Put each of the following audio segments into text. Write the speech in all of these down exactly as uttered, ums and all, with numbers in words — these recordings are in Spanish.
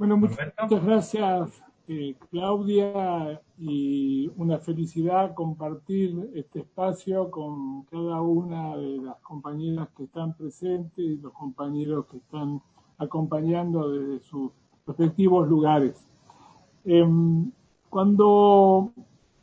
Bueno, Norberto. muchas gracias, eh, Claudia, y una felicidad compartir este espacio con cada una de las compañeras que están presentes y los compañeros que están acompañando desde sus respectivos lugares. Eh, cuando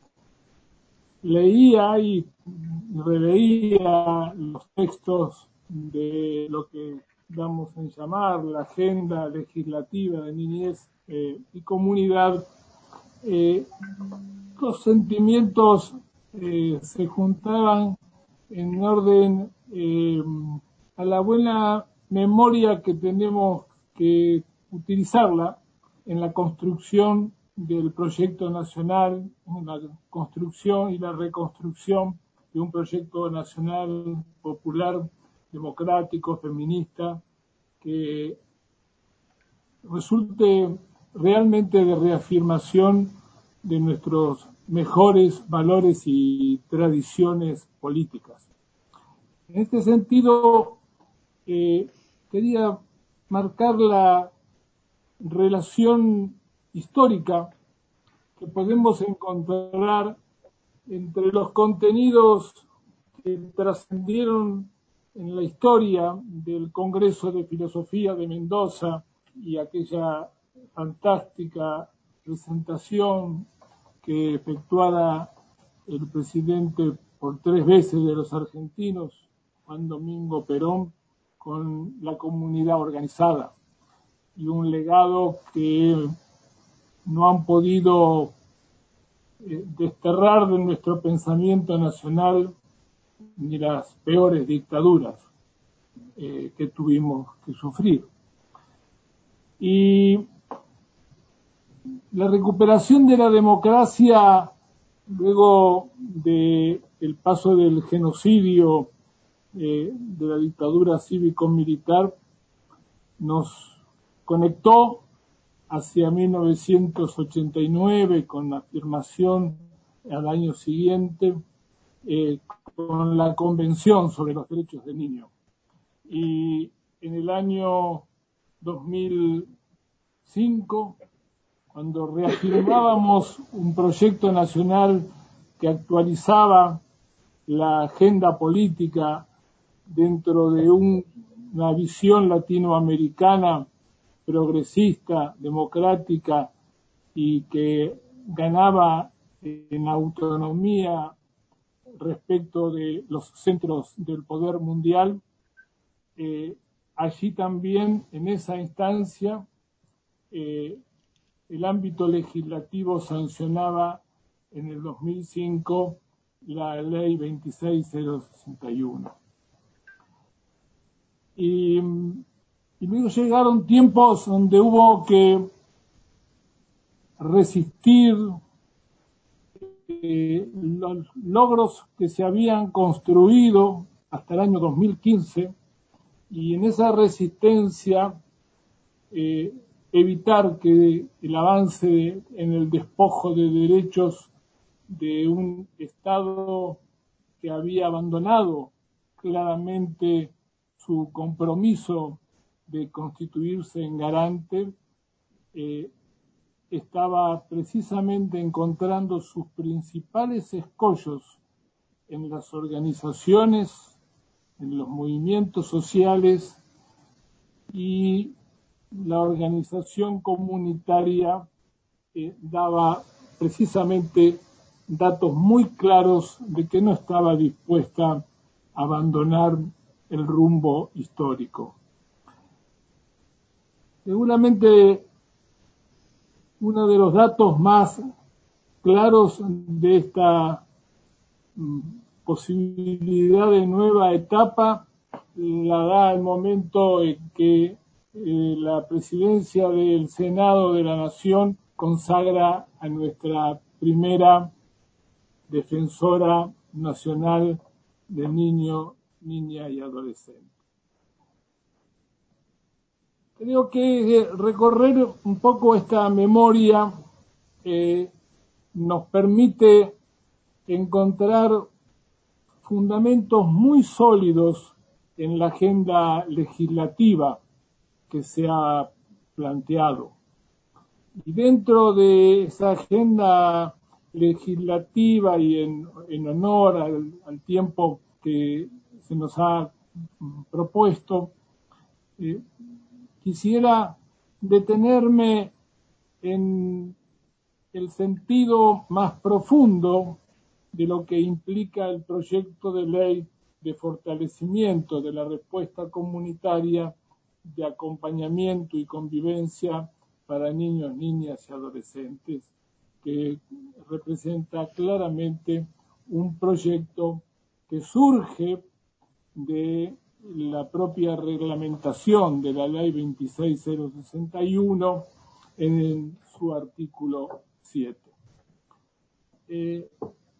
leía y releía los textos de lo que damos en llamar la agenda legislativa de niñez eh, y comunidad, eh, los sentimientos eh, se juntaban en orden eh, a la buena memoria que tenemos que utilizarla en la construcción del proyecto nacional, en la construcción y la reconstrucción de un proyecto nacional popular, democrático, feminista, que resulte realmente de reafirmación de nuestros mejores valores y tradiciones políticas. En este sentido, eh, quería marcar la relación histórica que podemos encontrar entre los contenidos que trascendieron en la historia del Congreso de Filosofía de Mendoza y aquella fantástica presentación que efectuara el presidente por tres veces de los argentinos, Juan Domingo Perón, con la comunidad organizada, y un legado que no han podido eh, desterrar de nuestro pensamiento nacional ni las peores dictaduras eh, que tuvimos que sufrir. Y la recuperación de la democracia luego del paso del genocidio eh, de la dictadura cívico-militar nos conectó hacia mil novecientos ochenta y nueve con la afirmación al año siguiente eh, con la Convención sobre los Derechos del Niño. Y en el año dos mil cinco, cuando reafirmábamos un proyecto nacional que actualizaba la agenda política dentro de un, una visión latinoamericana progresista, democrática y que ganaba en autonomía respecto de los centros del poder mundial, eh, allí también en esa instancia eh, el ámbito legislativo sancionaba en el dos mil cinco la ley veintiséis mil sesenta y uno. Y, y luego llegaron tiempos donde hubo que resistir eh, los logros que se habían construido hasta el año dos mil quince, y en esa resistencia eh, evitar que el avance de, en el despojo de derechos de un Estado que había abandonado claramente su compromiso de constituirse en garante, eh, estaba precisamente encontrando sus principales escollos en las organizaciones, en los movimientos sociales y la organización comunitaria eh, daba precisamente datos muy claros de que no estaba dispuesta a abandonar el rumbo histórico. Seguramente uno de los datos más claros de esta mm, posibilidad de nueva etapa la da el momento en que eh, la presidencia del Senado de la Nación consagra a nuestra primera defensora nacional del niño, niña y adolescente. Creo que recorrer un poco esta memoria eh, nos permite encontrar fundamentos muy sólidos en la agenda legislativa que se ha planteado. Y dentro de esa agenda legislativa y en, en honor al, al tiempo que se nos ha propuesto, eh, quisiera detenerme en el sentido más profundo de lo que implica el proyecto de ley de fortalecimiento de la respuesta comunitaria de acompañamiento y convivencia para niños, niñas y adolescentes, que representa claramente un proyecto que surge de la propia reglamentación de la ley veintiséis mil sesenta y uno en su artículo siete. Eh,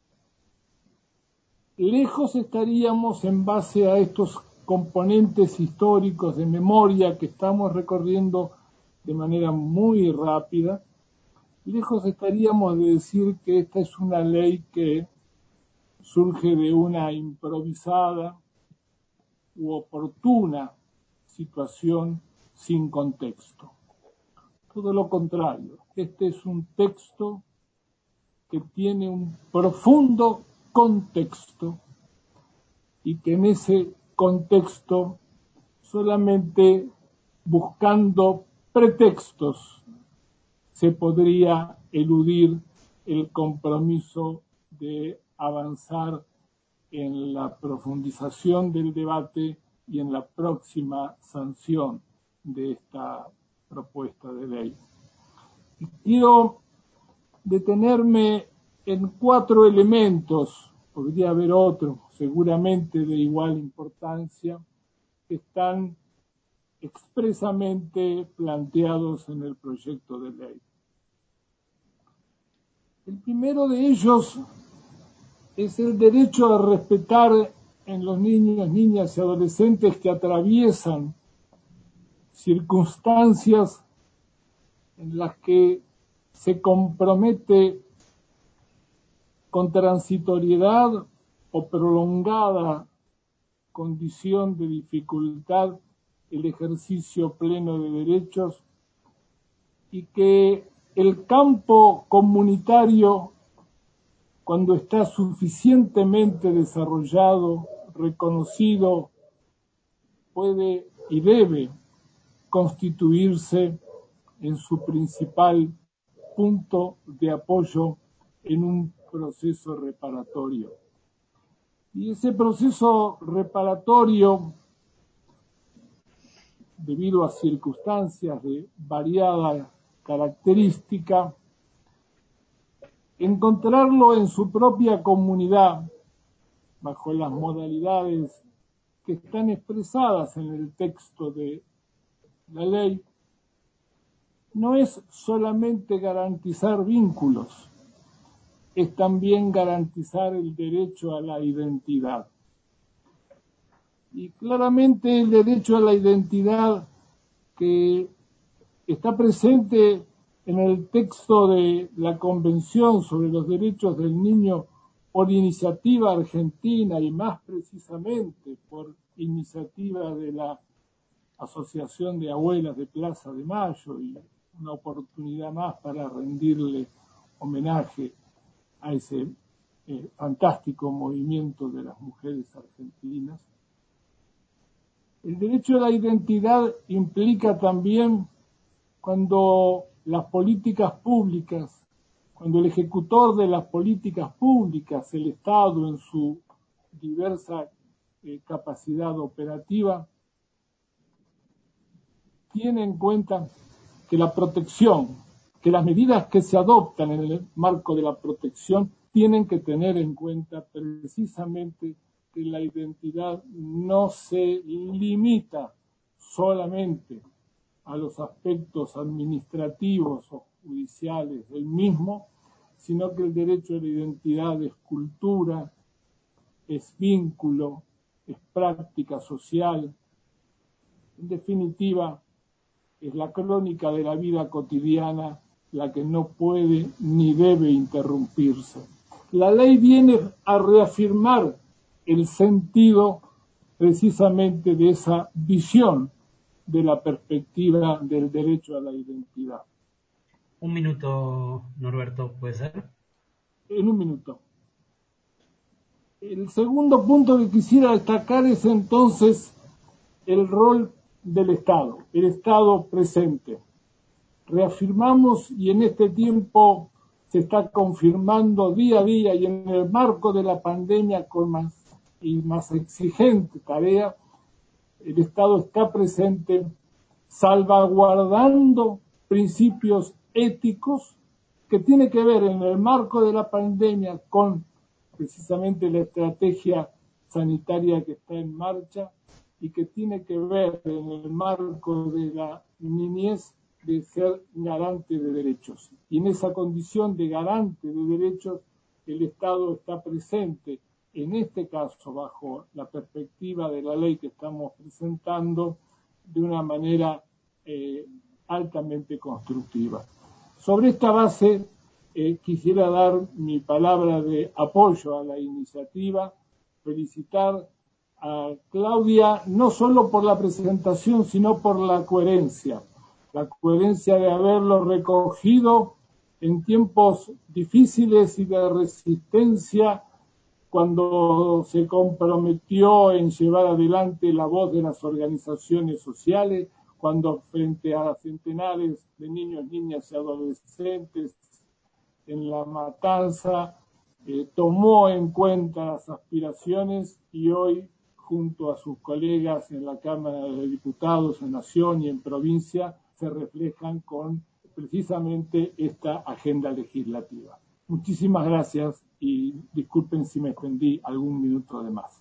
lejos estaríamos en base a estos componentes históricos de memoria que estamos recorriendo de manera muy rápida, lejos estaríamos de decir que esta es una ley que surge de una improvisada u oportuna situación sin contexto. Todo lo contrario, este es un texto que tiene un profundo contexto y que en ese contexto, solamente buscando pretextos, se podría eludir el compromiso de avanzar en la profundización del debate y en la próxima sanción de esta propuesta de ley. Y quiero detenerme en cuatro elementos, podría haber otros, seguramente de igual importancia, que están expresamente planteados en el proyecto de ley. El primero de ellos es el derecho a respetar en los niños, niñas y adolescentes que atraviesan circunstancias en las que se compromete con transitoriedad o prolongada condición de dificultad el ejercicio pleno de derechos, y que el campo comunitario, cuando está suficientemente desarrollado, reconocido, puede y debe constituirse en su principal punto de apoyo en un proceso reparatorio. Y ese proceso reparatorio, debido a circunstancias de variada característica, encontrarlo en su propia comunidad, bajo las modalidades que están expresadas en el texto de la ley, no es solamente garantizar vínculos, es también garantizar el derecho a la identidad. Y claramente el derecho a la identidad que está presente en el texto de la Convención sobre los Derechos del Niño por iniciativa argentina y más precisamente por iniciativa de la Asociación de Abuelas de Plaza de Mayo, y una oportunidad más para rendirle homenaje a ese eh, fantástico movimiento de las mujeres argentinas. El derecho a la identidad implica también cuando las políticas públicas, cuando el ejecutor de las políticas públicas, el Estado en su diversa eh, capacidad operativa, tiene en cuenta que la protección, que las medidas que se adoptan en el marco de la protección tienen que tener en cuenta precisamente que la identidad no se limita solamente a los aspectos administrativos o judiciales del mismo, sino que el derecho a la identidad es cultura, es vínculo, es práctica social. En definitiva, es la crónica de la vida cotidiana la que no puede ni debe interrumpirse. La ley viene a reafirmar el sentido precisamente de esa visión de la perspectiva del derecho a la identidad. Un minuto, Norberto, ¿puede ser? En un minuto. El segundo punto que quisiera destacar es entonces el rol del Estado, el Estado presente. Reafirmamos, y en este tiempo se está confirmando día a día, y en el marco de la pandemia con más y más exigente tarea, el Estado está presente salvaguardando principios éticos que tiene que ver en el marco de la pandemia con precisamente la estrategia sanitaria que está en marcha y que tiene que ver en el marco de la niñez de ser garante de derechos. Y en esa condición de garante de derechos, el Estado está presente, en este caso bajo la perspectiva de la ley que estamos presentando, de una manera eh, altamente constructiva. Sobre esta base, eh, quisiera dar mi palabra de apoyo a la iniciativa, felicitar a Claudia no solo por la presentación, sino por la coherencia, la coherencia de haberlo recogido en tiempos difíciles y de resistencia, cuando se comprometió en llevar adelante la voz de las organizaciones sociales, cuando frente a centenares de niños, niñas y adolescentes en la matanza, eh, tomó en cuenta las aspiraciones y hoy, junto a sus colegas en la Cámara de Diputados, en Nación y en provincia, se reflejan con precisamente esta agenda legislativa. Muchísimas gracias y disculpen si me extendí algún minuto de más.